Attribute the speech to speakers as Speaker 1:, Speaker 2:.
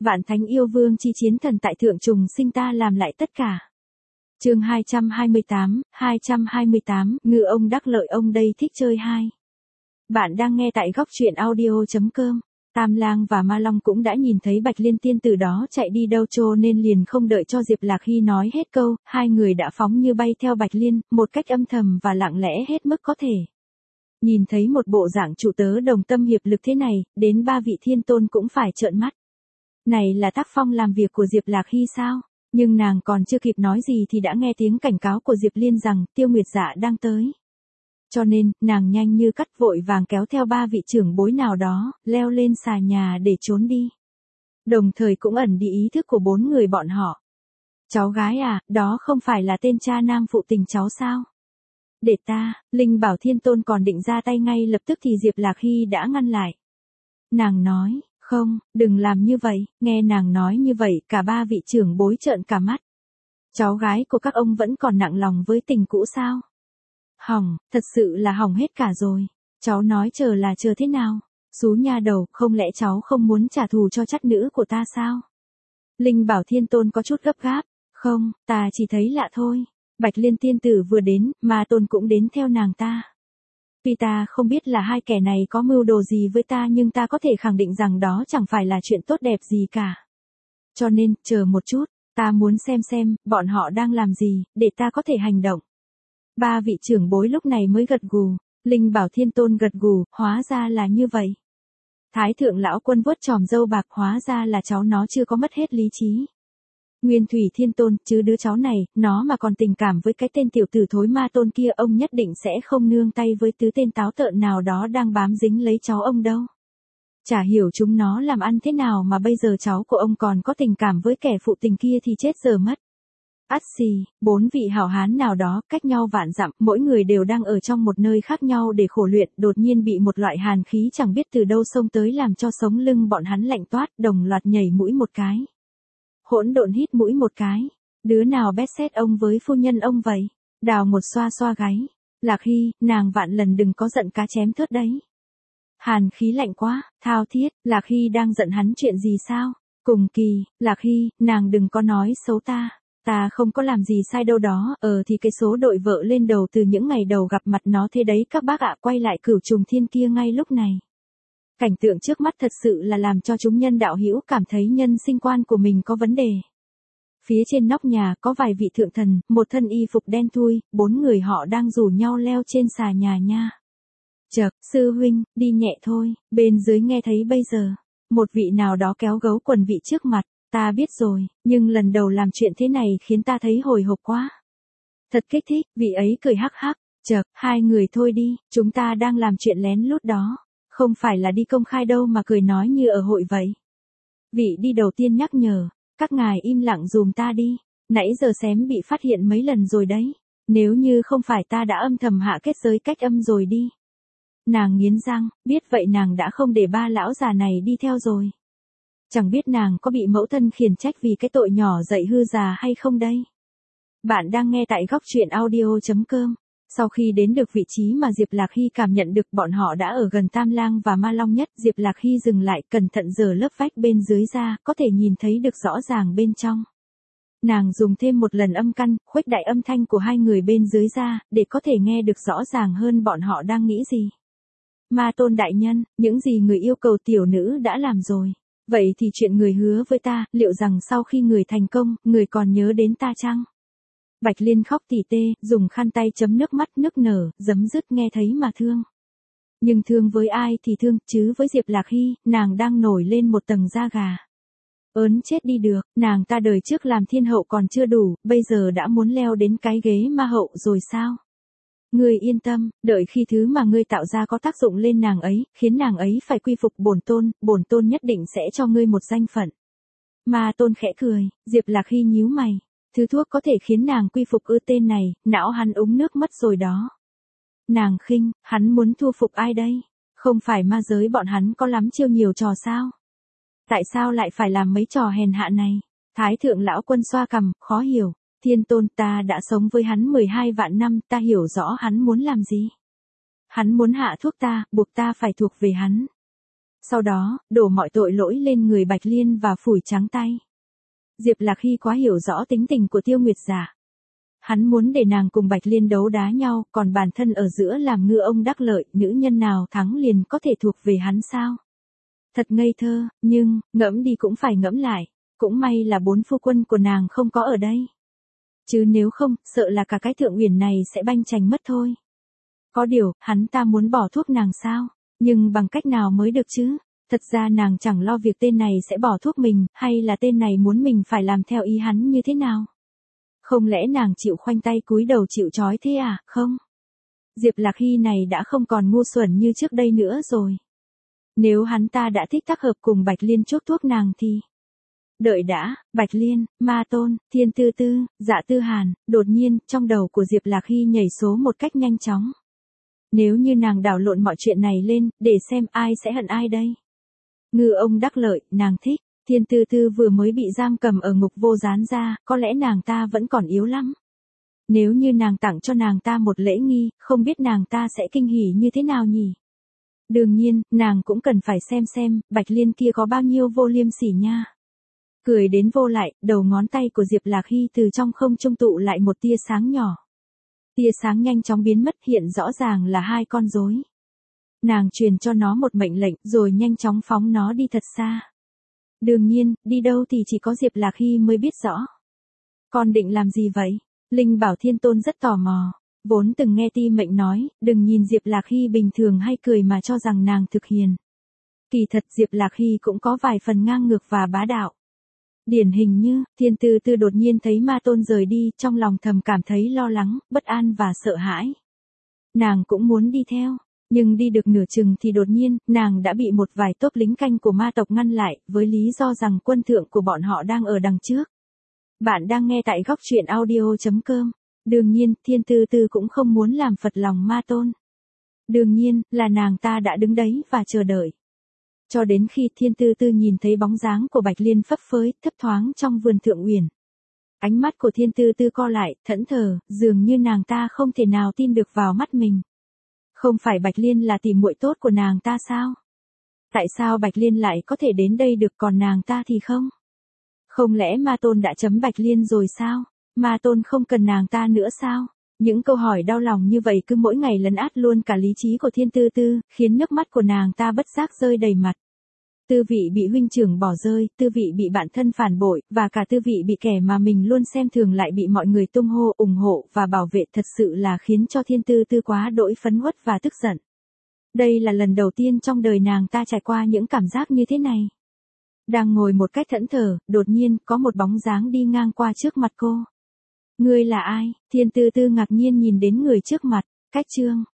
Speaker 1: Vạn thánh yêu vương chi chiến thần tại thượng trùng sinh ta làm lại tất cả. Chương 228, ngư ông đắc lợi ông đây thích chơi hai. Bạn đang nghe tại góc truyện audio.com. Tam Lang và Ma Long cũng đã nhìn thấy Bạch Liên tiên từ đó chạy đi đâu cho nên liền không đợi cho Diệp Lạc Hy nói hết câu, hai người đã phóng như bay theo Bạch Liên, một cách âm thầm và lặng lẽ hết mức có thể. Nhìn thấy một bộ dạng chủ tớ đồng tâm hiệp lực thế này, đến ba vị thiên tôn cũng phải trợn mắt. Này là tác phong làm việc của Diệp Lạc Hy sao? Nhưng nàng còn chưa kịp nói gì thì đã nghe tiếng cảnh cáo của Diệp Liên rằng Tiêu Nguyệt Dạ đang tới. Cho nên, nàng nhanh như cắt vội vàng kéo theo ba vị trưởng bối nào đó, leo lên xà nhà để trốn đi. Đồng thời cũng ẩn đi ý thức của bốn người bọn họ. Cháu gái à, đó không phải là tên cha nam phụ tình cháu sao? Để ta, Linh Bảo Thiên Tôn còn định ra tay ngay lập tức thì Diệp Lạc Hy đã ngăn lại. Nàng nói, không, đừng làm như vậy, nghe nàng nói như vậy cả ba vị trưởng bối trợn cả mắt. Cháu gái của các ông vẫn còn nặng lòng với tình cũ sao? Hỏng, thật sự là hỏng hết cả rồi. Cháu nói chờ là chờ thế nào? Xú nha đầu, không lẽ cháu không muốn trả thù cho chắt nữ của ta sao? Linh Bảo Thiên Tôn có chút gấp gáp. Không, ta chỉ thấy lạ thôi. Bạch Liên tiên tử vừa đến, Ma Tôn cũng đến theo nàng ta. Tuy ta không biết là hai kẻ này có mưu đồ gì với ta nhưng ta có thể khẳng định rằng đó chẳng phải là chuyện tốt đẹp gì cả. Cho nên, chờ một chút, ta muốn xem, bọn họ đang làm gì, để ta có thể hành động. Ba vị trưởng bối lúc này mới gật gù, Linh Bảo Thiên Tôn gật gù, hóa ra là như vậy. Thái thượng lão quân vuốt chòm râu bạc, hóa ra là cháu nó chưa có mất hết lý trí. Nguyên Thủy Thiên Tôn, chứ đứa cháu này, nó mà còn tình cảm với cái tên tiểu tử thối Ma Tôn kia ông nhất định sẽ không nương tay với tứ tên táo tợn nào đó đang bám dính lấy cháu ông đâu. Chả hiểu chúng nó làm ăn thế nào mà bây giờ cháu của ông còn có tình cảm với kẻ phụ tình kia thì chết giờ mất. Ắt xì, bốn vị hảo hán nào đó cách nhau vạn dặm, mỗi người đều đang ở trong một nơi khác nhau để khổ luyện, đột nhiên bị một loại hàn khí chẳng biết từ đâu xông tới làm cho sống lưng bọn hắn lạnh toát, đồng loạt nhảy mũi một cái. Hỗn độn hít mũi một cái. Đứa nào bét xét ông với phu nhân ông vậy? Đào một xoa xoa gáy. Lạc Hy, nàng vạn lần đừng có giận cá chém thớt đấy. Hàn khí lạnh quá, thao thiết, Lạc Hy đang giận hắn chuyện gì sao? Cùng kỳ, Lạc Hy, nàng đừng có nói xấu ta. Ta không có làm gì sai đâu đó, thì cái số đội vợ lên đầu từ những ngày đầu gặp mặt nó thế đấy các bác ạ. Quay lại Cửu Trùng Thiên kia ngay lúc này. Cảnh tượng trước mắt thật sự là làm cho chúng nhân đạo hữu cảm thấy nhân sinh quan của mình có vấn đề. Phía trên nóc nhà có vài vị thượng thần, một thân y phục đen thui, bốn người họ đang rủ nhau leo trên xà nhà nha. Chậc, sư huynh, đi nhẹ thôi, bên dưới nghe thấy bây giờ. Một vị nào đó kéo gấu quần vị trước mặt, ta biết rồi, nhưng lần đầu làm chuyện thế này khiến ta thấy hồi hộp quá. Thật kích thích, vị ấy cười hắc hắc, chậc, hai người thôi đi, chúng ta đang làm chuyện lén lút đó. Không phải là đi công khai đâu mà cười nói như ở hội vậy. Vị đi đầu tiên nhắc nhở, các ngài im lặng dùm ta đi, nãy giờ xém bị phát hiện mấy lần rồi đấy, nếu như không phải ta đã âm thầm hạ kết giới cách âm rồi đi. Nàng nghiến răng, biết vậy nàng đã không để ba lão già này đi theo rồi. Chẳng biết nàng có bị mẫu thân khiển trách vì cái tội nhỏ dạy hư già hay không đây. Bạn đang nghe tại góc truyện audio.com. Sau khi đến được vị trí mà Diệp Lạc Hy cảm nhận được bọn họ đã ở gần Tam Lang và Ma Long nhất, Diệp Lạc Hy dừng lại cẩn thận giở lớp vách bên dưới ra, có thể nhìn thấy được rõ ràng bên trong. Nàng dùng thêm một lần âm căn, khuếch đại âm thanh của hai người bên dưới ra, để có thể nghe được rõ ràng hơn bọn họ đang nghĩ gì. Ma Tôn đại nhân, những gì người yêu cầu tiểu nữ đã làm rồi. Vậy thì chuyện người hứa với ta, liệu rằng sau khi người thành công, người còn nhớ đến ta chăng? Bạch Liên khóc tỉ tê, dùng khăn tay chấm nước mắt nức nở, giấm dứt nghe thấy mà thương. Nhưng thương với ai thì thương, chứ với Diệp Lạc Hy, nàng đang nổi lên một tầng da gà. Ớn chết đi được, nàng ta đời trước làm thiên hậu còn chưa đủ, bây giờ đã muốn leo đến cái ghế ma hậu rồi sao? Ngươi yên tâm, đợi khi thứ mà ngươi tạo ra có tác dụng lên nàng ấy, khiến nàng ấy phải quy phục bổn tôn nhất định sẽ cho ngươi một danh phận. Ma Tôn khẽ cười, Diệp Lạc Hy nhíu mày. Thứ thuốc có thể khiến nàng quy phục tên này, não hắn uống nước mất rồi đó. Nàng khinh, hắn muốn thu phục ai đây? Không phải ma giới bọn hắn có lắm chiêu nhiều trò sao? Tại sao lại phải làm mấy trò hèn hạ này? Thái thượng lão quân xoa cằm, khó hiểu. Thiên Tôn, ta đã sống với hắn 12 vạn năm, ta hiểu rõ hắn muốn làm gì. Hắn muốn hạ thuốc ta, buộc ta phải thuộc về hắn. Sau đó, đổ mọi tội lỗi lên người Bạch Liên và phủi trắng tay. Diệp Lạc Hy quá hiểu rõ tính tình của Tiêu Nguyệt Giả. Hắn muốn để nàng cùng Bạch Liên đấu đá nhau, còn bản thân ở giữa làm ngư ông đắc lợi, nữ nhân nào thắng liền có thể thuộc về hắn sao? Thật ngây thơ, nhưng, ngẫm đi cũng phải ngẫm lại, cũng may là 4 phu quân của nàng không có ở đây. Chứ nếu không, sợ là cả cái Thượng Uyển này sẽ banh chành mất thôi. Có điều, hắn ta muốn bỏ thuốc nàng sao? Nhưng bằng cách nào mới được chứ? Thật ra nàng chẳng lo việc tên này sẽ bỏ thuốc mình, hay là tên này muốn mình phải làm theo ý hắn như thế nào. Không lẽ nàng chịu khoanh tay cúi đầu chịu trói thế à? Không. Diệp Lạc Hy này đã không còn ngu xuẩn như trước đây nữa rồi. Nếu hắn ta đã thích tác hợp cùng Bạch Liên chốt thuốc nàng thì... Đợi đã, Bạch Liên, Ma Tôn, Thiên Tư Tư, Dạ Tư Hàn, đột nhiên, trong đầu của Diệp Lạc Hy nhảy số một cách nhanh chóng. Nếu như nàng đảo lộn mọi chuyện này lên, để xem ai sẽ hận ai đây. Ngư ông đắc lợi, nàng thích. Thiên Tư Tư vừa mới bị giam cầm ở ngục vô gián ra, có lẽ nàng ta vẫn còn yếu lắm. Nếu như nàng tặng cho nàng ta một lễ nghi, không biết nàng ta sẽ kinh hỉ như thế nào nhỉ? Đương nhiên, nàng cũng cần phải xem, Bạch Liên kia có bao nhiêu vô liêm sỉ nha. Cười đến vô lại, đầu ngón tay của Diệp Lạc Hy từ trong không trung tụ lại một tia sáng nhỏ. Tia sáng nhanh chóng biến mất, hiện rõ ràng là 2 con rối. Nàng truyền cho nó một mệnh lệnh rồi nhanh chóng phóng nó đi thật xa. Đương nhiên, đi đâu thì chỉ có Diệp Lạc Hy mới biết rõ. Con định làm gì vậy? Linh Bảo Thiên Tôn rất tò mò. Vốn từng nghe Ti Mệnh nói, đừng nhìn Diệp Lạc Hy bình thường hay cười mà cho rằng nàng thực hiền. Kỳ thật Diệp Lạc Hy cũng có vài phần ngang ngược và bá đạo. Điển hình như, Thiên Tư Tư đột nhiên thấy Ma Tôn rời đi, trong lòng thầm cảm thấy lo lắng, bất an và sợ hãi. Nàng cũng muốn đi theo. Nhưng đi được nửa chừng thì đột nhiên, nàng đã bị một vài tốp lính canh của ma tộc ngăn lại, với lý do rằng quân thượng của bọn họ đang ở đằng trước. Bạn đang nghe tại góc truyện audio.com. Đương nhiên, Thiên Tư Tư cũng không muốn làm phật lòng Ma Tôn. Đương nhiên, là nàng ta đã đứng đấy và chờ đợi. Cho đến khi Thiên Tư Tư nhìn thấy bóng dáng của Bạch Liên phấp phới, thấp thoáng trong vườn Thượng Uyển. Ánh mắt của Thiên Tư Tư co lại, thẫn thờ, dường như nàng ta không thể nào tin được vào mắt mình. Không phải Bạch Liên là tỷ muội tốt của nàng ta sao? Tại sao Bạch Liên lại có thể đến đây được còn nàng ta thì không? Không lẽ Ma Tôn đã chấm Bạch Liên rồi sao? Ma Tôn không cần nàng ta nữa sao? Những câu hỏi đau lòng như vậy cứ mỗi ngày lấn át luôn cả lý trí của Thiên Tư Tư, khiến nước mắt của nàng ta bất giác rơi đầy mặt. Tư vị bị huynh trưởng bỏ rơi, tư vị bị bạn thân phản bội, và cả tư vị bị kẻ mà mình luôn xem thường lại bị mọi người tung hô, ủng hộ và bảo vệ, thật sự là khiến cho Thiên Tư Tư quá đỗi phấn uất và tức giận. Đây là lần đầu tiên trong đời nàng ta trải qua những cảm giác như thế này. Đang ngồi một cách thẫn thờ, đột nhiên có một bóng dáng đi ngang qua trước mặt cô. Ngươi là ai? Thiên Tư Tư ngạc nhiên nhìn đến người trước mặt. Cách chương